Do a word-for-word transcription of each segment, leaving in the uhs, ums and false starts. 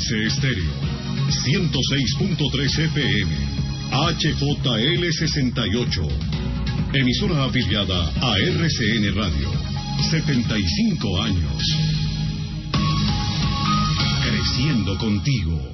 Dulce Estéreo, ciento seis punto tres F M, H J L sesenta y ocho, emisora afiliada a R C N Radio, setenta y cinco años, creciendo contigo.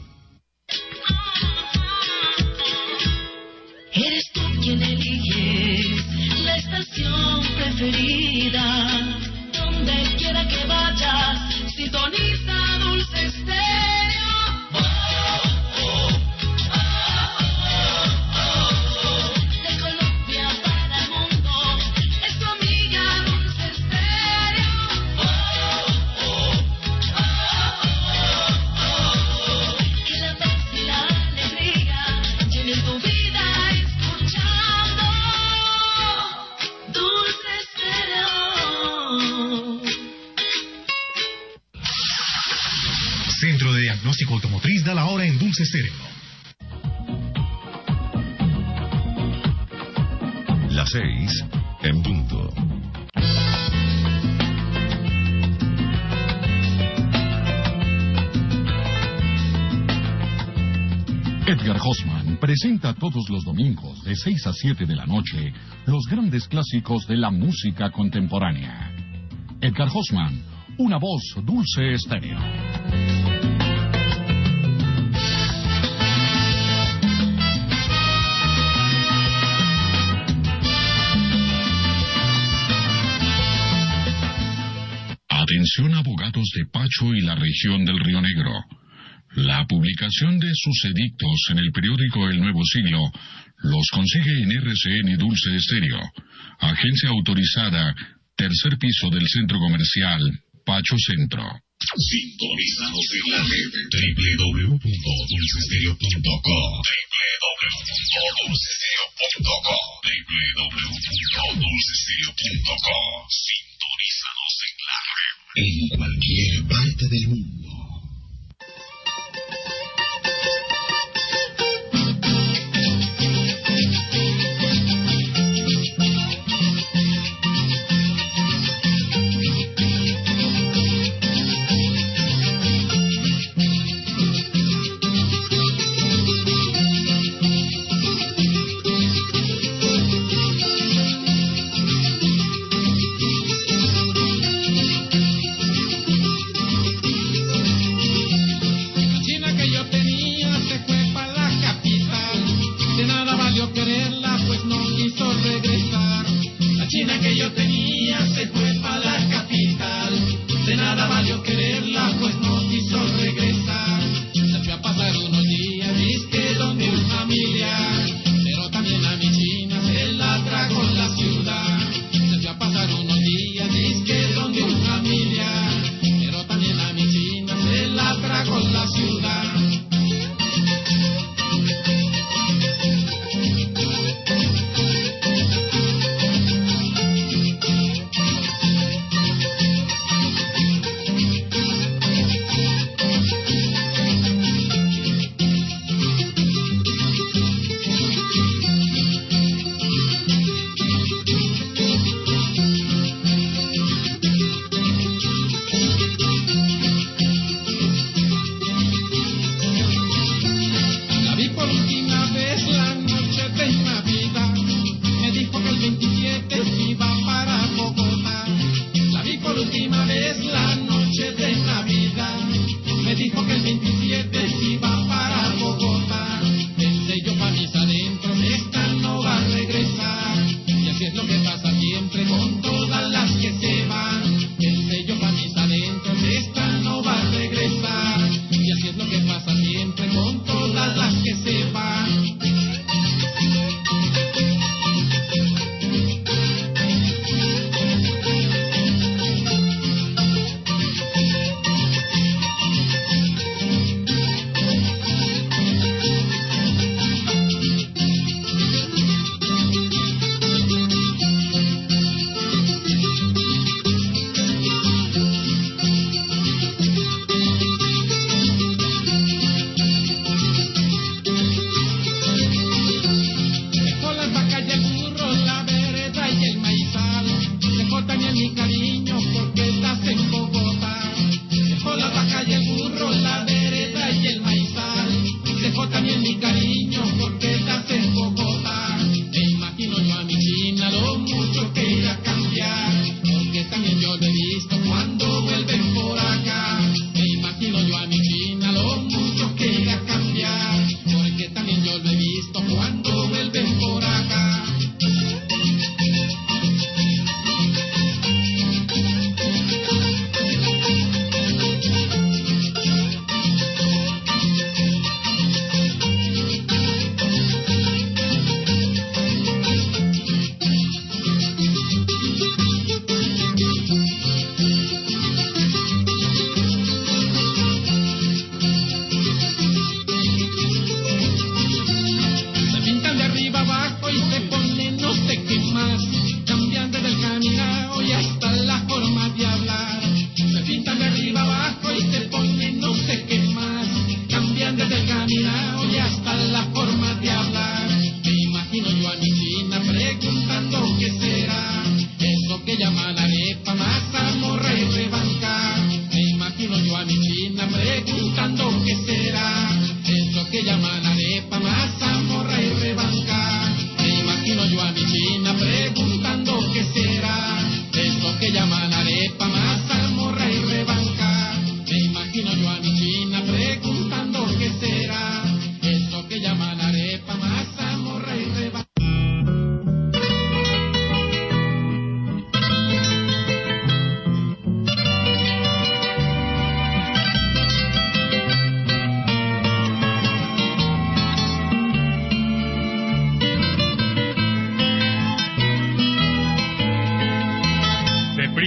Eres tú quien elige la estación preferida, donde quiera que vayas, sintoniza Dulce Estéreo. Oh, oh, oh, oh, oh. De Colombia para el mundo, es tu amiga Dulce Estéreo. Oh, oh, oh, oh, oh. Que la paz y la alegría llenen tu vida escuchando Dulce Estéreo. Centro de Diagnóstico Automotriz da la hora en Dulce Estéreo. Las seis en punto. Edgar Hoffman presenta todos los domingos de seis a siete de la noche los grandes clásicos de la música contemporánea. Edgar Hoffman, una voz Dulce Estéreo. Atención abogados de Pacho y la región del Río Negro. La publicación de sus edictos en el periódico El Nuevo Siglo los consigue en R C N Dulce Estéreo, agencia autorizada, tercer piso del centro comercial Pacho Centro. Sintonízanos en la red doble u doble u doble u punto dulce estéreo punto com, doble u doble u doble u punto dulce estéreo punto com. Sintonízanos en la red en cualquier parte del mundo.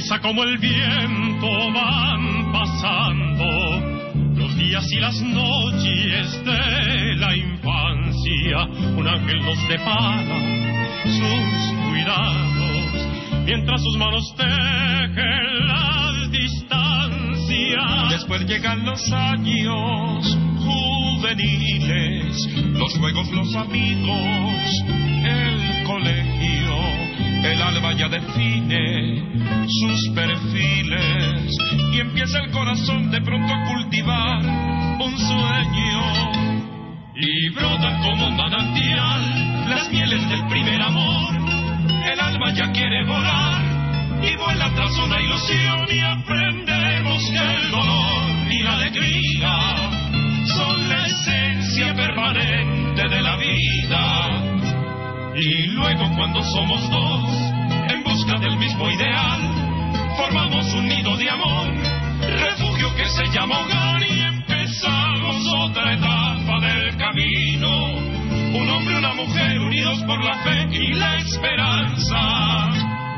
Deprisa como el viento van pasando los días y las noches de la infancia. Un ángel nos depara sus cuidados mientras sus manos tejen las distancias. Después llegan los años juveniles, los juegos, los amigos, el colegio. El alba ya define sus perfiles y empieza el corazón de pronto a cultivar un sueño. Y brotan como un manantial las mieles del primer amor. El alma ya quiere volar y vuela tras una ilusión, y aprendemos que el dolor y la alegría son la esencia permanente de la vida. Y luego cuando somos dos en busca del mismo ideal, formamos un nido de amor, refugio que se llama hogar, y empezamos otra etapa del camino. Un hombre y una mujer unidos por la fe y la esperanza.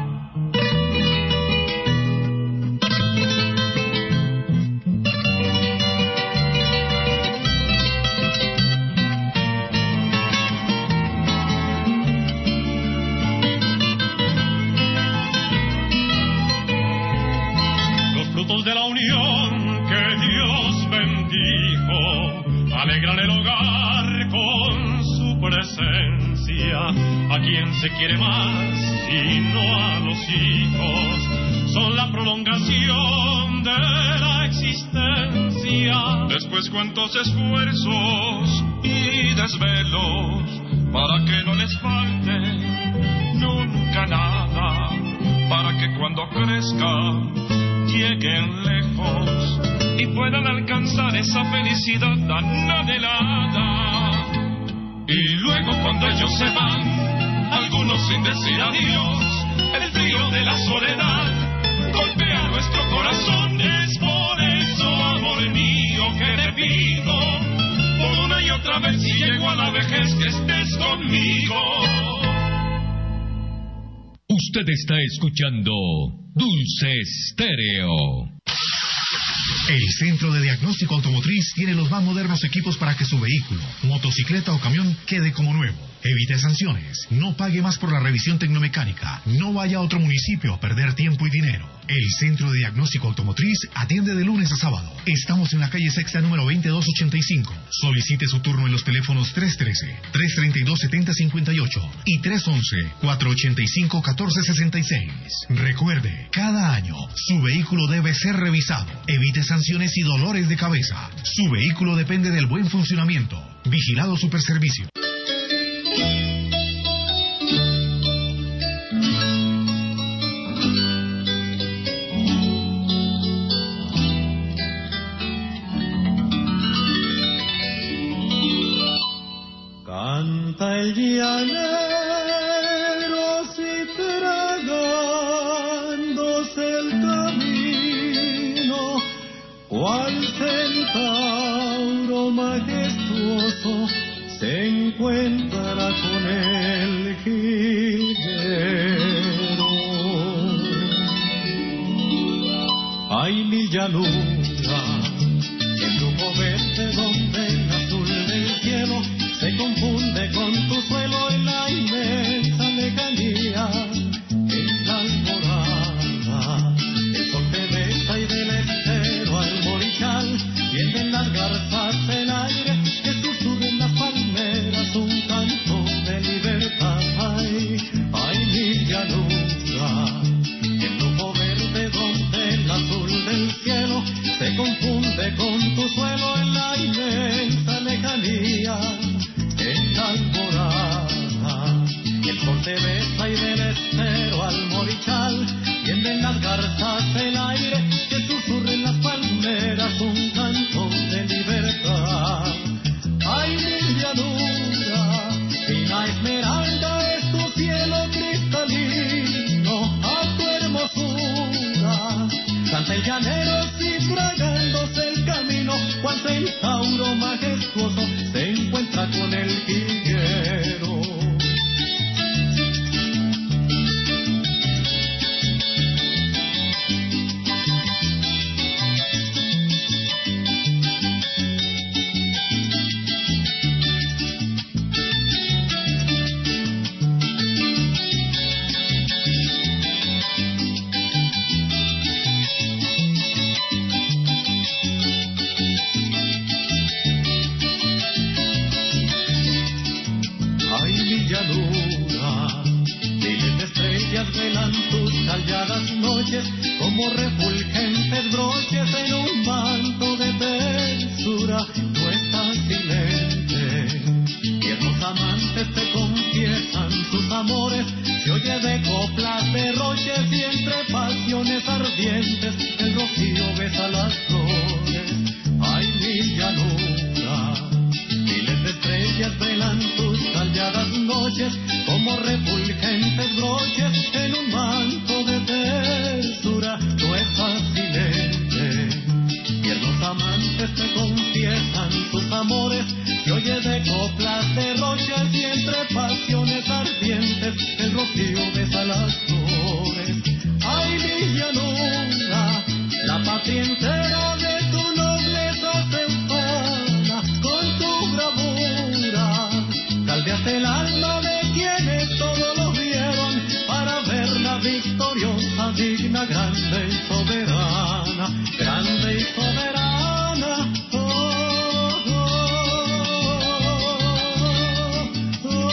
De la unión que Dios bendijo alegran el hogar con su presencia. A quien se quiere más y no a los hijos, son la prolongación de la existencia. Después cuántos esfuerzos y desvelos para que no les falte nunca nada, para que cuando crezcan lleguen lejos y puedan alcanzar esa felicidad tan anhelada. Y luego cuando ellos se van, algunos sin decir adiós, el frío de la soledad golpea nuestro corazón. Es por eso, amor mío, que te pido por una y otra vez, si llego a la vejez, que estés conmigo. Usted está escuchando Dulce Estéreo. El Centro de Diagnóstico Automotriz tiene los más modernos equipos para que su vehículo, motocicleta o camión quede como nuevo. Evite sanciones, no pague más por la revisión tecnomecánica, no vaya a otro municipio a perder tiempo y dinero. El Centro de Diagnóstico Automotriz atiende de lunes a sábado. Estamos en la calle Sexta número veintidós ochenta y cinco. Solicite su turno en los teléfonos tres uno tres, tres tres dos, siete cero cinco ocho y tres uno uno, cuatro ocho cinco, uno cuatro seis seis. Recuerde, cada año su vehículo debe ser revisado. Evite sanciones y dolores de cabeza. Su vehículo depende del buen funcionamiento. Vigilado Superservicio. Canta el llanero tragándose el camino, cual centauro majestuoso se encuentra con el jilguero. Ay, mi llanura, el rumbo verde donde el azul del cielo se confunde con tu suelo en la inmensa lejanía. En la alborada el sol te besa y del estero al morichal vienen las garzas el aire que susurra en las palmeras un canto de libertad. Ay, ay, mi llanura, el rumbo verde donde el azul del cielo se confunde con tu suelo en la inmensa lejanía. En la alborada el sol te besa y del estero al morichal vienen las garzas el aire que susurra en las palmeras un canto de libertad. Ay, mi llanura, fina esmeralda es tu cielo cristalino, a tu hermosura canta el llanero cifragándose el camino, cual centauro majestuoso se encuentra con el jilguero. noches como refulgentes broches en un manto de tersura. Tú estás silente, tiernos amantes te confiesan sus amores. Se oye de coplas, derroches y entre pasiones ardientes el rocío besa las flores. Ay, mi llanura, miles de estrellas velan tus calladas noches como refulgentes broches en un manto de tersura. Tú estás silente, tiernos amantes te confiesan sus amores. Se oye de coplas, derroches y entre pasiones ardientes el rocío besa las flores. Ay, mi llanura, la patria entera de tu nobleza se enfada con tu bravura. Caldeaste el alma de quienes todo lo vieron para verla victoriosa, digna, grande y soberana, grande y soberana. Oh, oh, oh, oh,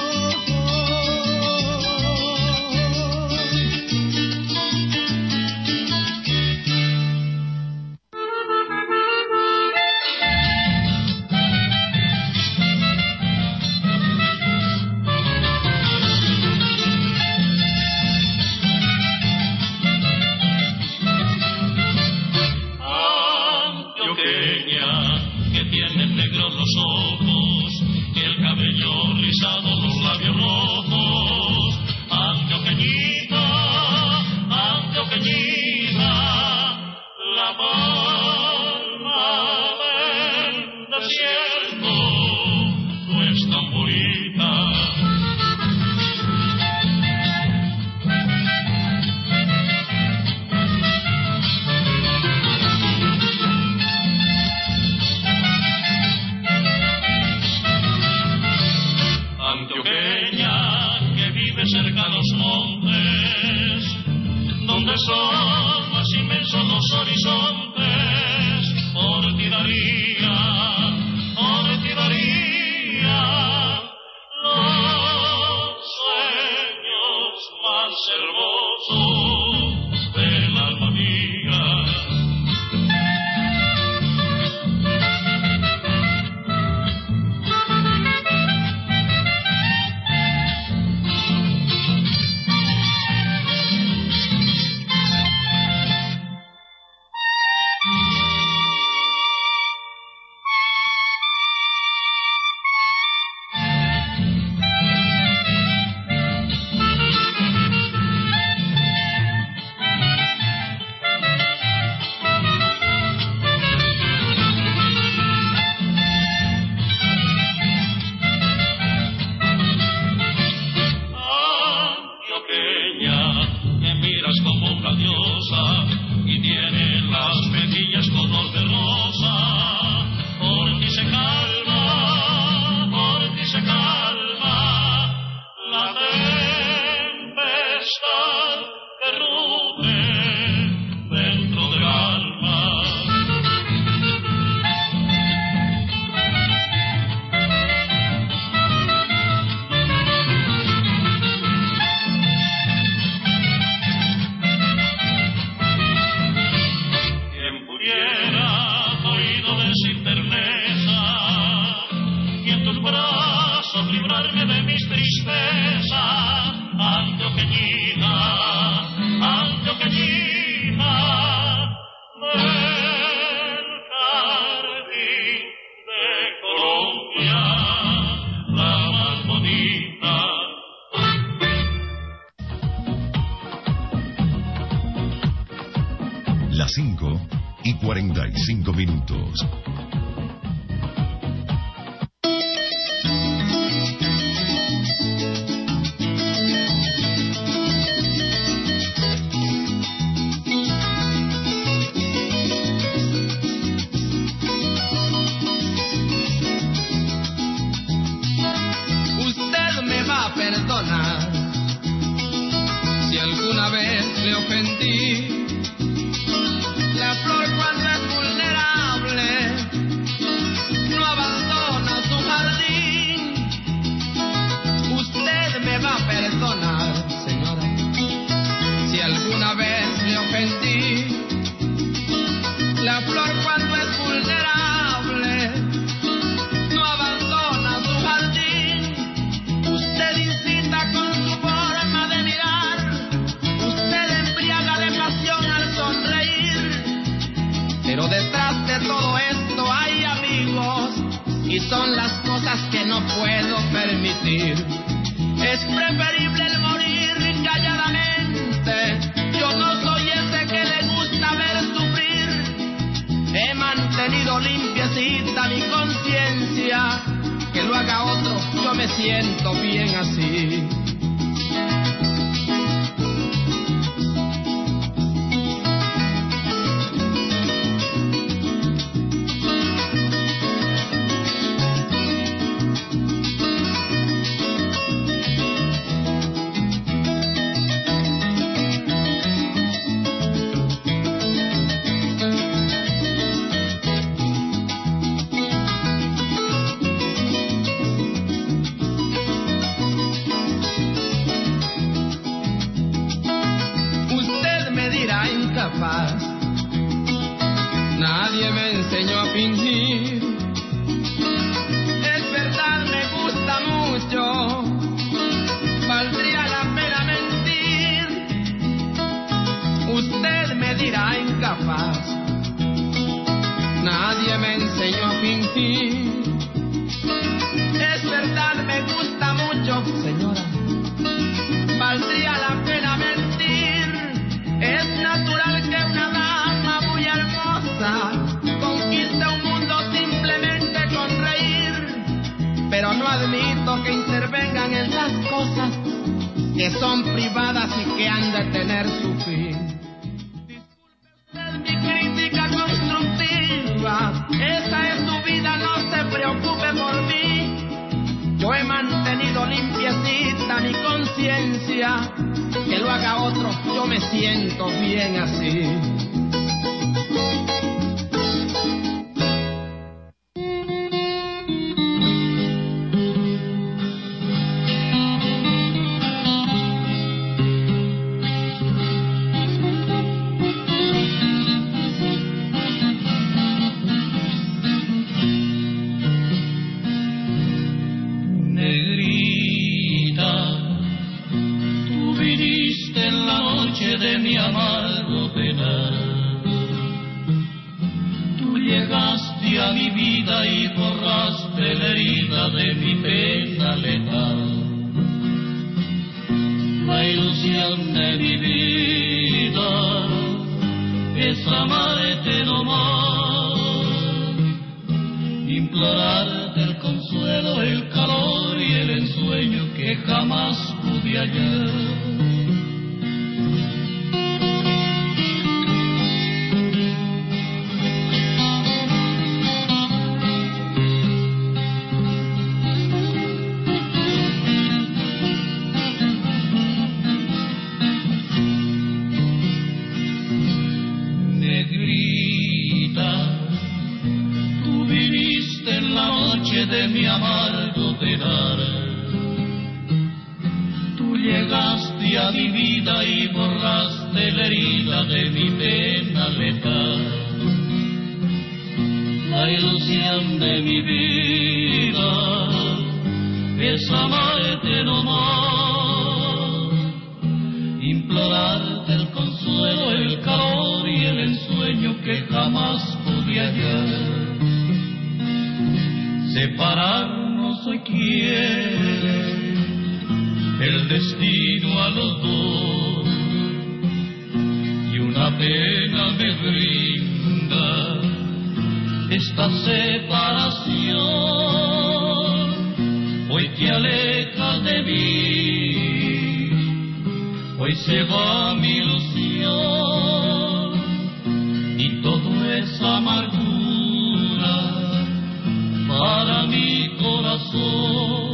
Las cinco y cuarenta y cinco minutos. Usted me va a perdonar si alguna vez le ofendí. La flor cuando es vulnerable no abandona su jardín. Usted me va a perdonar, señora, si alguna vez le y son las cosas que no puedo permitir. Es preferible el morir calladamente. Yo no soy ese que le gusta ver sufrir. He mantenido limpiecita mi conciencia. Que lo haga otro, yo me siento bien así. Nadie me enseñó a fingir. Es verdad, me gusta mucho. Valdría la pena mentir. Usted me dirá incapaz. Nadie me enseñó a fingir. Es verdad, me gusta mucho, señora. Valdría la pena mentir. Es natural que una dama muy hermosa conquiste un mundo simplemente con reír, pero no admito que intervengan en las cosas que son privadas y que han de tener su fin. Disculpe mi crítica constructiva, esa es su vida, no se preocupe por mí. Yo he mantenido limpiecita mi conciencia. Que lo haga otro, yo me siento bien así. De mi amargo penar, tú llegaste a mi vida y borraste la herida de mi pena letal. La ilusión de mi vida es amarte no más, implorarte el consuelo, el calor y el ensueño que jamás pude hallar. De mi amargo penar, tú llegaste a mi vida y borraste la herida de mi pena letal. La ilusión de mi vida es amarte no más, implorarte el consuelo, el calor y el ensueño que jamás pude hallar. Separarnos hoy quiere el destino a los dos, y una pena me brinda esta separación. Hoy te alejas de mí, hoy se va mi ilusión, y todo es amargura para mi corazón.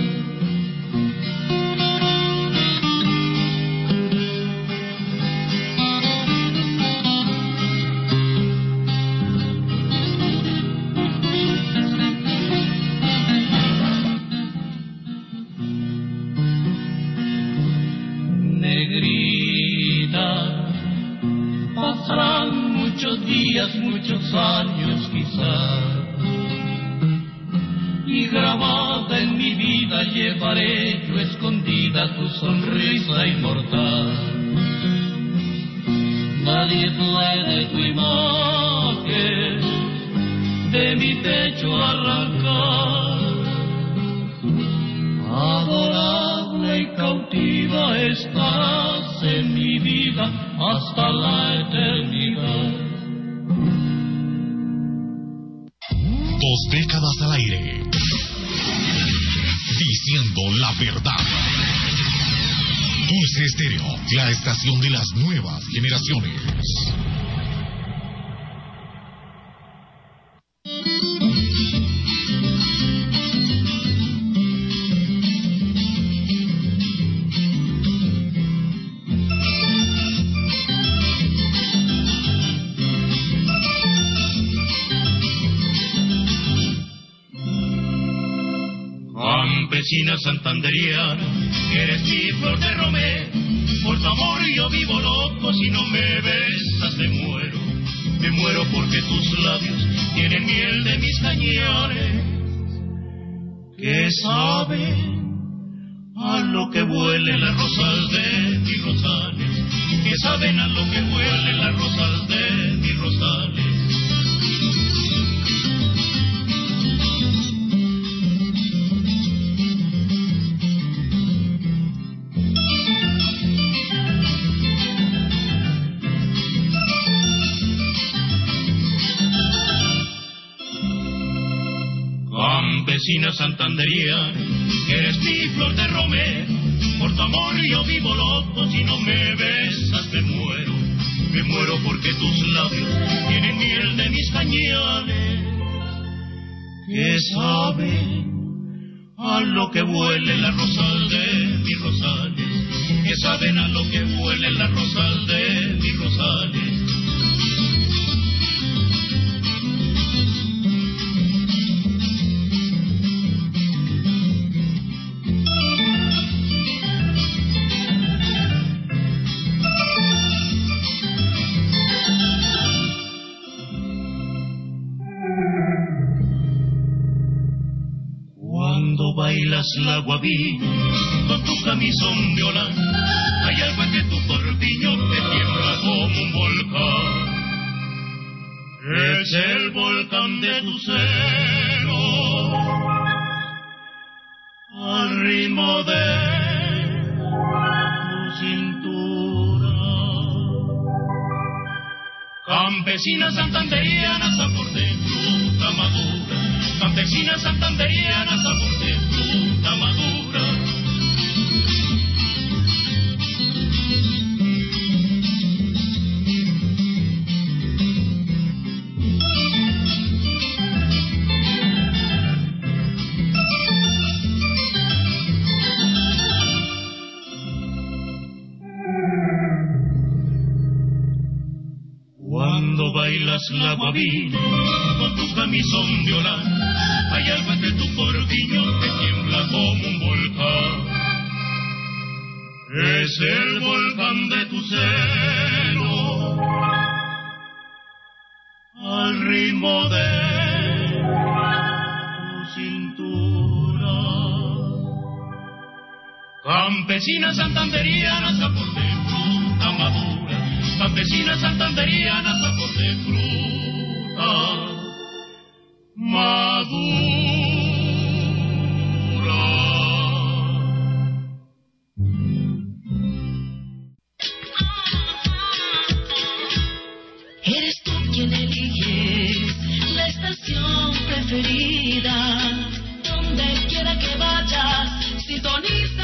Negrita, pasarán muchos días, muchos años quizás, y grabada en mi vida llevaré yo escondida tu sonrisa inmortal. Nadie puede tu imagen de mi pecho arrancar. Adorable y cautiva estás en mi vida hasta la eternidad. Dos décadas al aire, diciendo la verdad. Dulce Estéreo, la estación de las nuevas generaciones. Campesina santanderiana, eres mi flor de romero, por tu amor yo vivo loco, si no me besas me muero, me muero porque tus labios tienen miel de mis cañares, que saben a lo que huelen las rosas de mis rosales, que saben a lo que huelen las rosas de mis rosales. Campesina santanderiana, eres mi flor de romero, por tu amor yo vivo loco, si no me besas me muero, me muero porque tus labios tienen miel de mis cañares, que saben a lo que huelen las rosas de mis rosales, que saben a lo que huelen las rosas de mis rosales. Bailas la guabina con tu camisón de holán, hay algo en que tu corpiño te tiembla como un volcán. Es el volcán de tu seno, al ritmo de tu cintura. Campesina santanderiana, sabor de fruta madura. Campesina santanderiana, sabor de fruta madura. Cuando bailas la guabina con tu camisón de holán, hay algo entre tu corpiño que tiembla como un volcán. Es el volcán de tu seno, al ritmo de tu cintura. Campesina santanderiana, sabor de fruta madura. Campesina santanderiana, sabor de fruta madura. Eres tú quien eliges la estación preferida, donde quiera que vayas, sintoniza